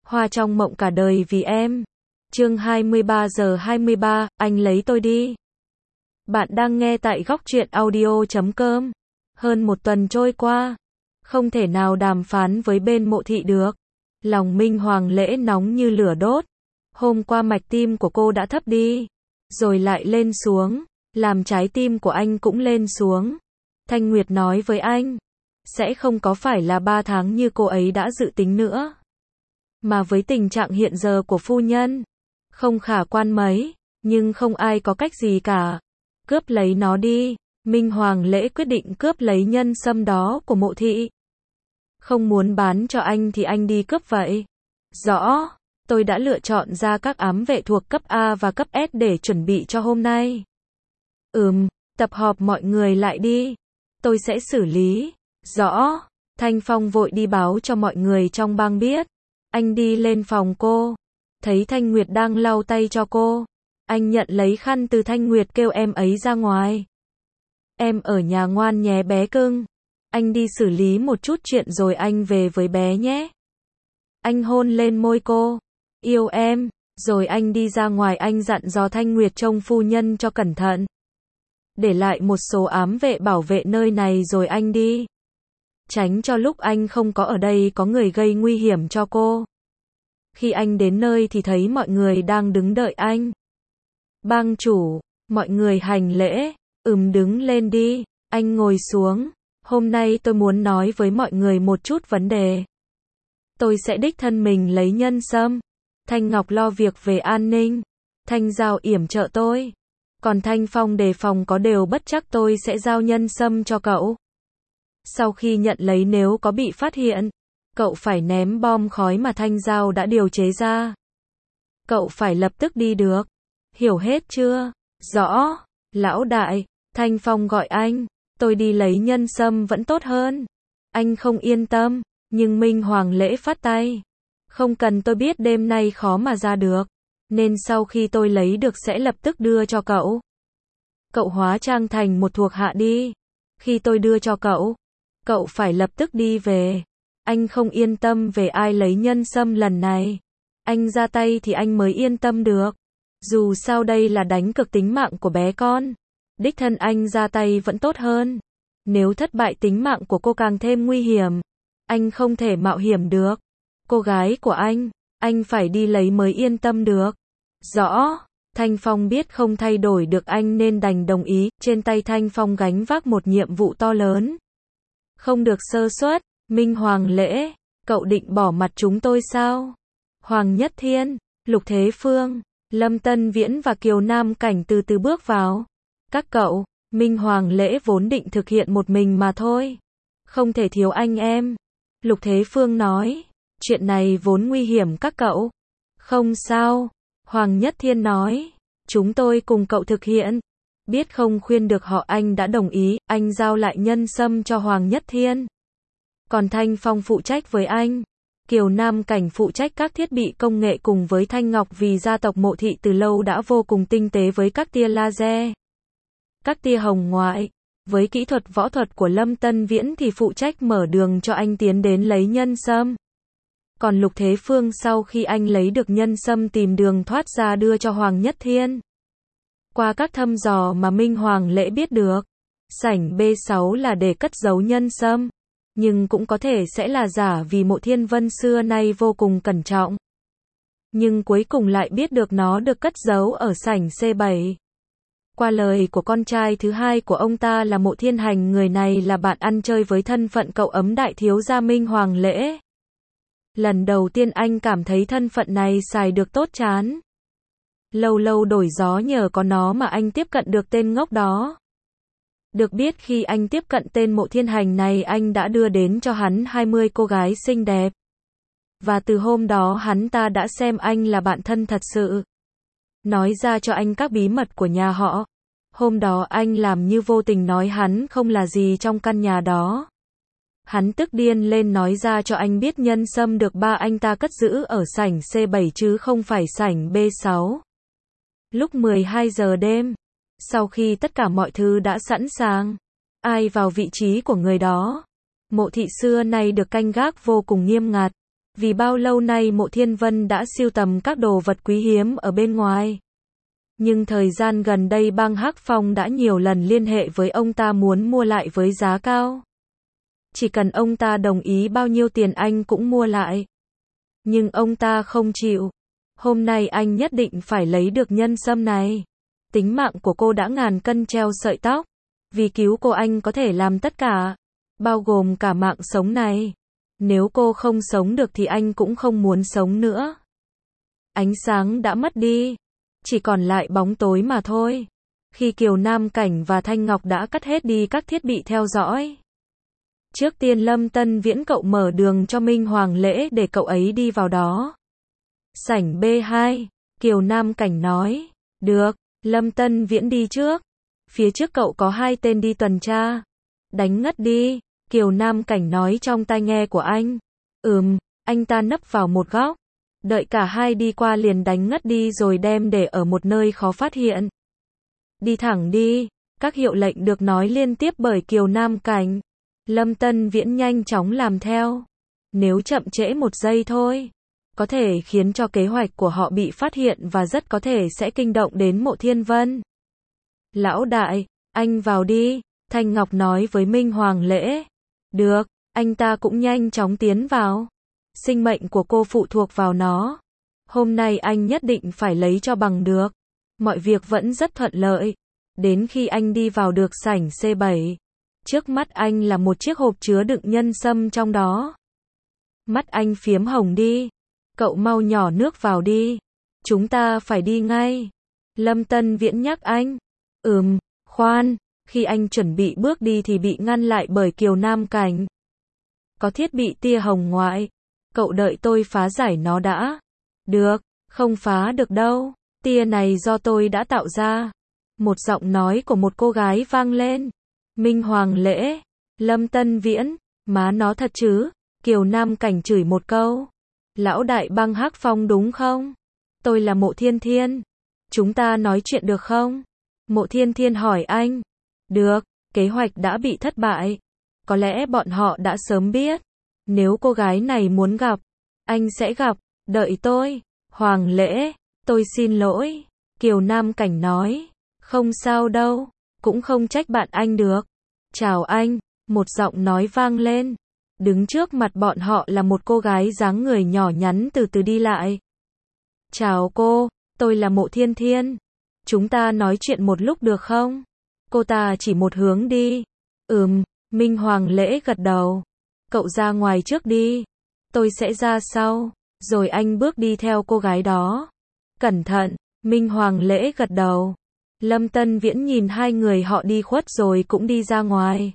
Hoa trong mộng cả đời vì em. Chương 23:23, anh lấy tôi đi. Bạn đang nghe tại Góc Truyện Audio.com. Hơn một tuần trôi qua, không thể nào đàm phán với bên Mộ Thị được. Lòng Minh Hoàng Lễ nóng như lửa đốt. Hôm qua mạch tim của cô đã thấp đi, rồi lại lên xuống, làm trái tim của anh cũng lên xuống. Thanh Nguyệt nói với anh, sẽ không có phải là 3 tháng như cô ấy đã dự tính nữa. Mà với tình trạng hiện giờ của phu nhân, không khả quan mấy, nhưng không ai có cách gì cả. Cướp lấy nó đi. Minh Hoàng Lễ quyết định cướp lấy nhân sâm đó của Mộ Thị. Không muốn bán cho anh thì anh đi cướp vậy. Rõ, tôi đã lựa chọn ra các ám vệ thuộc cấp A và cấp S để chuẩn bị cho hôm nay. Tập họp mọi người lại đi. Tôi sẽ xử lý. Rõ. Thanh Phong vội đi báo cho mọi người trong bang biết. Anh đi lên phòng cô, thấy Thanh Nguyệt đang lau tay cho cô. Anh nhận lấy khăn từ Thanh Nguyệt kêu em ấy ra ngoài. Em ở nhà ngoan nhé bé cưng. Anh đi xử lý một chút chuyện rồi anh về với bé nhé. Anh hôn lên môi cô. Yêu em. Rồi anh đi ra ngoài, anh dặn dò Thanh Nguyệt trông phu nhân cho cẩn thận. Để lại một số ám vệ bảo vệ nơi này rồi anh đi. Tránh cho lúc anh không có ở đây có người gây nguy hiểm cho cô. Khi anh đến nơi thì thấy mọi người đang đứng đợi anh. Bang chủ, mọi người hành lễ. Đứng lên đi. Anh ngồi xuống. Hôm nay tôi muốn nói với mọi người một chút vấn đề. Tôi sẽ đích thân mình lấy nhân sâm. Thanh Ngọc lo việc về an ninh. Thanh Giao yểm trợ tôi. Còn Thanh Phong đề phòng có đều bất chắc, tôi sẽ giao nhân sâm cho cậu. Sau khi nhận lấy nếu có bị phát hiện, cậu phải ném bom khói mà Thanh Giao đã điều chế ra. Cậu phải lập tức đi được. Hiểu hết chưa? Rõ. Lão đại, Thanh Phong gọi anh. Tôi đi lấy nhân sâm vẫn tốt hơn. Anh không yên tâm, nhưng Minh Hoàng Lễ phát tay. Không cần, tôi biết đêm nay khó mà ra được, nên sau khi tôi lấy được sẽ lập tức đưa cho cậu. Cậu hóa trang thành một thuộc hạ đi. Khi tôi đưa cho cậu, cậu phải lập tức đi về. Anh không yên tâm về ai lấy nhân sâm lần này. Anh ra tay thì anh mới yên tâm được. Dù sao đây là đánh cược tính mạng của bé con. Đích thân anh ra tay vẫn tốt hơn. Nếu thất bại tính mạng của cô càng thêm nguy hiểm. Anh không thể mạo hiểm được. Cô gái của anh phải đi lấy mới yên tâm được. Rõ. Thanh Phong biết không thay đổi được anh nên đành đồng ý. Trên tay Thanh Phong gánh vác một nhiệm vụ to lớn. Không được sơ suất. Minh Hoàng Lễ, cậu định bỏ mặt chúng tôi sao? Hoàng Nhất Thiên, Lục Thế Phương, Lâm Tân Viễn và Kiều Nam Cảnh từ từ bước vào. Các cậu, Minh Hoàng Lễ vốn định thực hiện một mình mà thôi. Không thể thiếu anh em. Lục Thế Phương nói, chuyện này vốn nguy hiểm các cậu. Không sao. Hoàng Nhất Thiên nói, chúng tôi cùng cậu thực hiện. Biết không khuyên được họ, anh đã đồng ý. Anh giao lại nhân sâm cho Hoàng Nhất Thiên. Còn Thanh Phong phụ trách với anh. Kiều Nam Cảnh phụ trách các thiết bị công nghệ cùng với Thanh Ngọc, vì gia tộc Mộ Thị từ lâu đã vô cùng tinh tế với các tia laser, các tia hồng ngoại. Với kỹ thuật võ thuật của Lâm Tân Viễn thì phụ trách mở đường cho anh tiến đến lấy nhân sâm. Còn Lục Thế Phương sau khi anh lấy được nhân sâm tìm đường thoát ra đưa cho Hoàng Nhất Thiên. Qua các thăm dò mà Minh Hoàng Lễ biết được, sảnh B6 là để cất giấu nhân sâm. Nhưng cũng có thể sẽ là giả vì Mộ Thiên Vân xưa nay vô cùng cẩn trọng. Nhưng cuối cùng lại biết được nó được cất giấu ở sảnh C7. Qua lời của con trai thứ hai của ông ta là Mộ Thiên Hành, người này là bạn ăn chơi với thân phận cậu ấm đại thiếu gia Minh Hoàng Lễ. Lần đầu tiên anh cảm thấy thân phận này xài được tốt chán. Lâu lâu đổi gió, nhờ có nó mà anh tiếp cận được tên ngốc đó. Được biết khi anh tiếp cận tên Mộ Thiên Hành này, anh đã đưa đến cho hắn 20 cô gái xinh đẹp. Và từ hôm đó hắn ta đã xem anh là bạn thân thật sự. Nói ra cho anh các bí mật của nhà họ. Hôm đó anh làm như vô tình nói hắn không là gì trong căn nhà đó. Hắn tức điên lên nói ra cho anh biết nhân sâm được ba anh ta cất giữ ở sảnh C7 chứ không phải sảnh B6. Lúc 12 giờ đêm, sau khi tất cả mọi thứ đã sẵn sàng, ai vào vị trí của người đó. Mộ Thị xưa nay được canh gác vô cùng nghiêm ngặt. Vì bao lâu nay Mộ Thiên Vân đã sưu tầm các đồ vật quý hiếm ở bên ngoài. Nhưng thời gian gần đây bang Hắc Phong đã nhiều lần liên hệ với ông ta muốn mua lại với giá cao. Chỉ cần ông ta đồng ý bao nhiêu tiền anh cũng mua lại. Nhưng ông ta không chịu. Hôm nay anh nhất định phải lấy được nhân sâm này. Tính mạng của cô đã ngàn cân treo sợi tóc. Vì cứu cô anh có thể làm tất cả. Bao gồm cả mạng sống này. Nếu cô không sống được thì anh cũng không muốn sống nữa. Ánh sáng đã mất đi. Chỉ còn lại bóng tối mà thôi. Khi Kiều Nam Cảnh và Thanh Ngọc đã cắt hết đi các thiết bị theo dõi. Trước tiên Lâm Tân Viễn cậu mở đường cho Minh Hoàng Lễ để cậu ấy đi vào đó. Sảnh B2, Kiều Nam Cảnh nói. Được, Lâm Tân Viễn đi trước. Phía trước cậu có 2 tên đi tuần tra. Đánh ngất đi, Kiều Nam Cảnh nói trong tai nghe của anh. Anh ta nấp vào một góc. Đợi cả hai đi qua liền đánh ngất đi rồi đem để ở một nơi khó phát hiện. Đi thẳng đi, các hiệu lệnh được nói liên tiếp bởi Kiều Nam Cảnh. Lâm Tân Viễn nhanh chóng làm theo. Nếu chậm trễ 1 giây thôi, có thể khiến cho kế hoạch của họ bị phát hiện và rất có thể sẽ kinh động đến Mộ Thiên Vân. Lão đại, anh vào đi, Thanh Ngọc nói với Minh Hoàng Lễ. Được, anh ta cũng nhanh chóng tiến vào. Sinh mệnh của cô phụ thuộc vào nó. Hôm nay anh nhất định phải lấy cho bằng được. Mọi việc vẫn rất thuận lợi. Đến khi anh đi vào được sảnh C7. Trước mắt anh là một chiếc hộp chứa đựng nhân sâm trong đó. Mắt anh phiếm hồng đi. Cậu mau nhỏ nước vào đi. Chúng ta phải đi ngay. Lâm Tân Viễn nhắc anh. Khoan. Khi anh chuẩn bị bước đi thì bị ngăn lại bởi Kiều Nam Cảnh. Có thiết bị tia hồng ngoại. Cậu đợi tôi phá giải nó đã. Được, không phá được đâu. Tia này do tôi đã tạo ra. Một giọng nói của một cô gái vang lên. Minh Hoàng Lễ, Lâm Tân Viễn, má nó thật chứ? Kiều Nam Cảnh chửi một câu. Lão đại bang Hắc Phong đúng không? Tôi là Mộ Thiên Thiên. Chúng ta nói chuyện được không? Mộ Thiên Thiên hỏi anh. Được, kế hoạch đã bị thất bại. Có lẽ bọn họ đã sớm biết. Nếu cô gái này muốn gặp, anh sẽ gặp. Đợi tôi. Hoàng Lễ, tôi xin lỗi. Kiều Nam Cảnh nói. Không sao đâu. Cũng không trách bạn anh được. Chào anh, một giọng nói vang lên. Đứng trước mặt bọn họ là một cô gái dáng người nhỏ nhắn từ từ đi lại. Chào cô, tôi là Mộ Thiên Thiên. Chúng ta nói chuyện một lúc được không? Cô ta chỉ một hướng đi. Minh Hoàng Lễ gật đầu. Cậu ra ngoài trước đi. Tôi sẽ ra sau. Rồi anh bước đi theo cô gái đó. Cẩn thận, Minh Hoàng Lễ gật đầu. Lâm Tân Viễn nhìn 2 người họ đi khuất rồi cũng đi ra ngoài.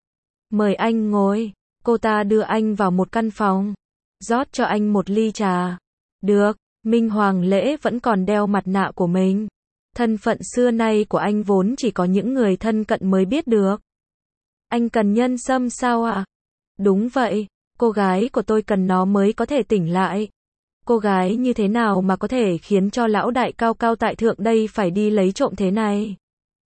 Mời anh ngồi. Cô ta đưa anh vào một căn phòng. Rót cho anh một ly trà. Được, Minh Hoàng Lễ vẫn còn đeo mặt nạ của mình. Thân phận xưa nay của anh vốn chỉ có những người thân cận mới biết được. Anh cần nhân sâm sao ạ? Đúng vậy, cô gái của tôi cần nó mới có thể tỉnh lại. Cô gái như thế nào mà có thể khiến cho lão đại cao cao tại thượng đây phải đi lấy trộm thế này?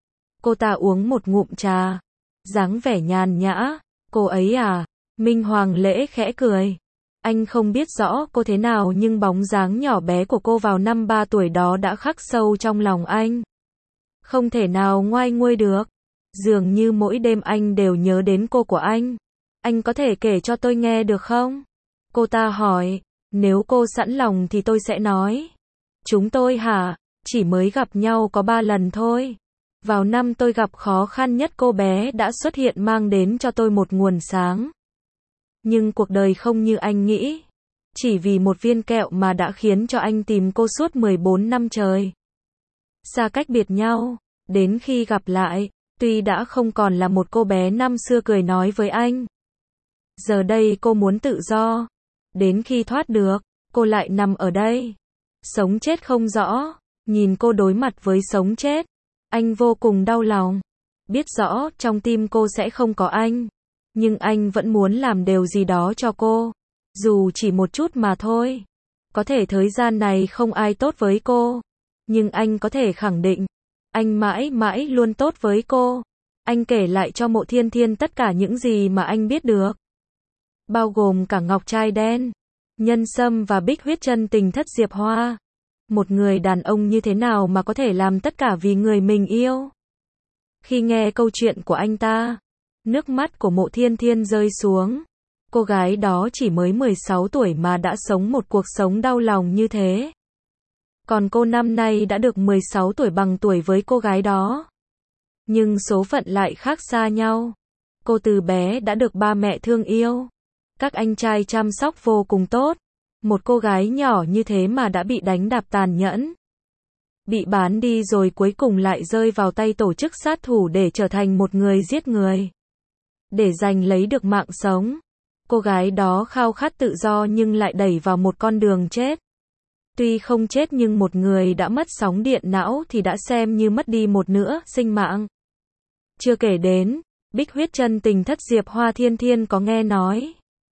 Cô ta uống một ngụm trà. Dáng vẻ nhàn nhã. Cô ấy à? Minh Hoàng Lễ khẽ cười. Anh không biết rõ cô thế nào nhưng bóng dáng nhỏ bé của cô vào năm 3 tuổi đó đã khắc sâu trong lòng anh. Không thể nào ngoai nguôi được. Dường như mỗi đêm anh đều nhớ đến cô của anh. Anh có thể kể cho tôi nghe được không? Cô ta hỏi. Nếu cô sẵn lòng thì tôi sẽ nói. Chúng tôi hả? Chỉ mới gặp nhau có 3 lần thôi. Vào năm tôi gặp khó khăn nhất cô bé đã xuất hiện mang đến cho tôi một nguồn sáng. Nhưng cuộc đời không như anh nghĩ. Chỉ vì một viên kẹo mà đã khiến cho anh tìm cô suốt 14 năm trời. Xa cách biệt nhau. Đến khi gặp lại, tuy đã không còn là một cô bé năm xưa cười nói với anh. Giờ đây cô muốn tự do. Đến khi thoát được, cô lại nằm ở đây. Sống chết không rõ. Nhìn cô đối mặt với sống chết. Anh vô cùng đau lòng. Biết rõ trong tim cô sẽ không có anh. Nhưng anh vẫn muốn làm điều gì đó cho cô. Dù chỉ một chút mà thôi. Có thể thời gian này không ai tốt với cô. Nhưng anh có thể khẳng định. Anh mãi mãi luôn tốt với cô. Anh kể lại cho Mộ Thiên Thiên tất cả những gì mà anh biết được. Bao gồm cả ngọc trai đen. Nhân Sâm và Bích Huyết chân tình thất Diệp Hoa. Một người đàn ông như thế nào mà có thể làm tất cả vì người mình yêu? Khi nghe câu chuyện của anh ta, nước mắt của Mộ Thiên Thiên rơi xuống. Cô gái đó chỉ mới 16 tuổi mà đã sống một cuộc sống đau lòng như thế. Còn cô năm nay đã được 16 tuổi, bằng tuổi với cô gái đó. Nhưng số phận lại khác xa nhau. Cô từ bé đã được ba mẹ thương yêu. Các anh trai chăm sóc vô cùng tốt. Một cô gái nhỏ như thế mà đã bị đánh đạp tàn nhẫn. Bị bán đi rồi cuối cùng lại rơi vào tay tổ chức sát thủ để trở thành một người giết người. Để giành lấy được mạng sống. Cô gái đó khao khát tự do nhưng lại đẩy vào một con đường chết. Tuy không chết nhưng một người đã mất sóng điện não thì đã xem như mất đi một nửa sinh mạng. Chưa kể đến, Bích Huyết chân tình thất Diệp Hoa Thiên Thiên có nghe nói.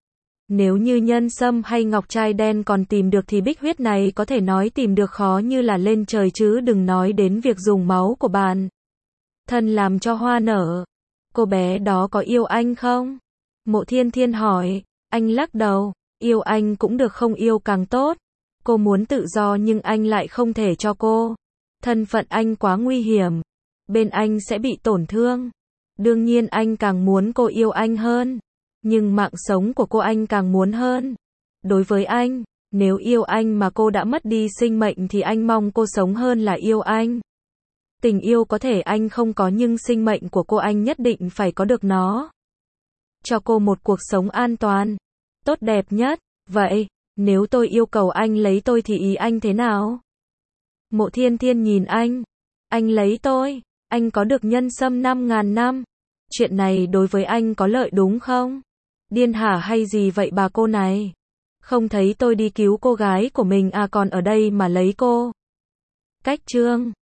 Nếu như Nhân Sâm hay Ngọc Trai Đen còn tìm được thì Bích Huyết này có thể nói tìm được khó như là lên trời, chứ đừng nói đến việc dùng máu của bạn thân làm cho hoa nở. Cô bé đó có yêu anh không? Mộ Thiên Thiên hỏi. Anh lắc đầu. Yêu anh cũng được, không yêu càng tốt. Cô muốn tự do nhưng anh lại không thể cho cô. Thân phận anh quá nguy hiểm. Bên anh sẽ bị tổn thương. Đương nhiên anh càng muốn cô yêu anh hơn. Nhưng mạng sống của cô anh càng muốn hơn. Đối với anh, nếu yêu anh mà cô đã mất đi sinh mệnh thì anh mong cô sống hơn là yêu anh. Tình yêu có thể anh không có nhưng sinh mệnh của cô anh nhất định phải có được nó. Cho cô một cuộc sống an toàn, tốt đẹp nhất. Vậy, nếu tôi yêu cầu anh lấy tôi thì ý anh thế nào? Mộ Thiên Thiên nhìn anh. Anh lấy tôi, anh có được Nhân Sâm 5.000 năm. Chuyện này đối với anh có lợi đúng không? Điên hả hay gì vậy bà cô này? Không thấy tôi đi cứu cô gái của mình à, còn ở đây mà lấy cô. Cách chương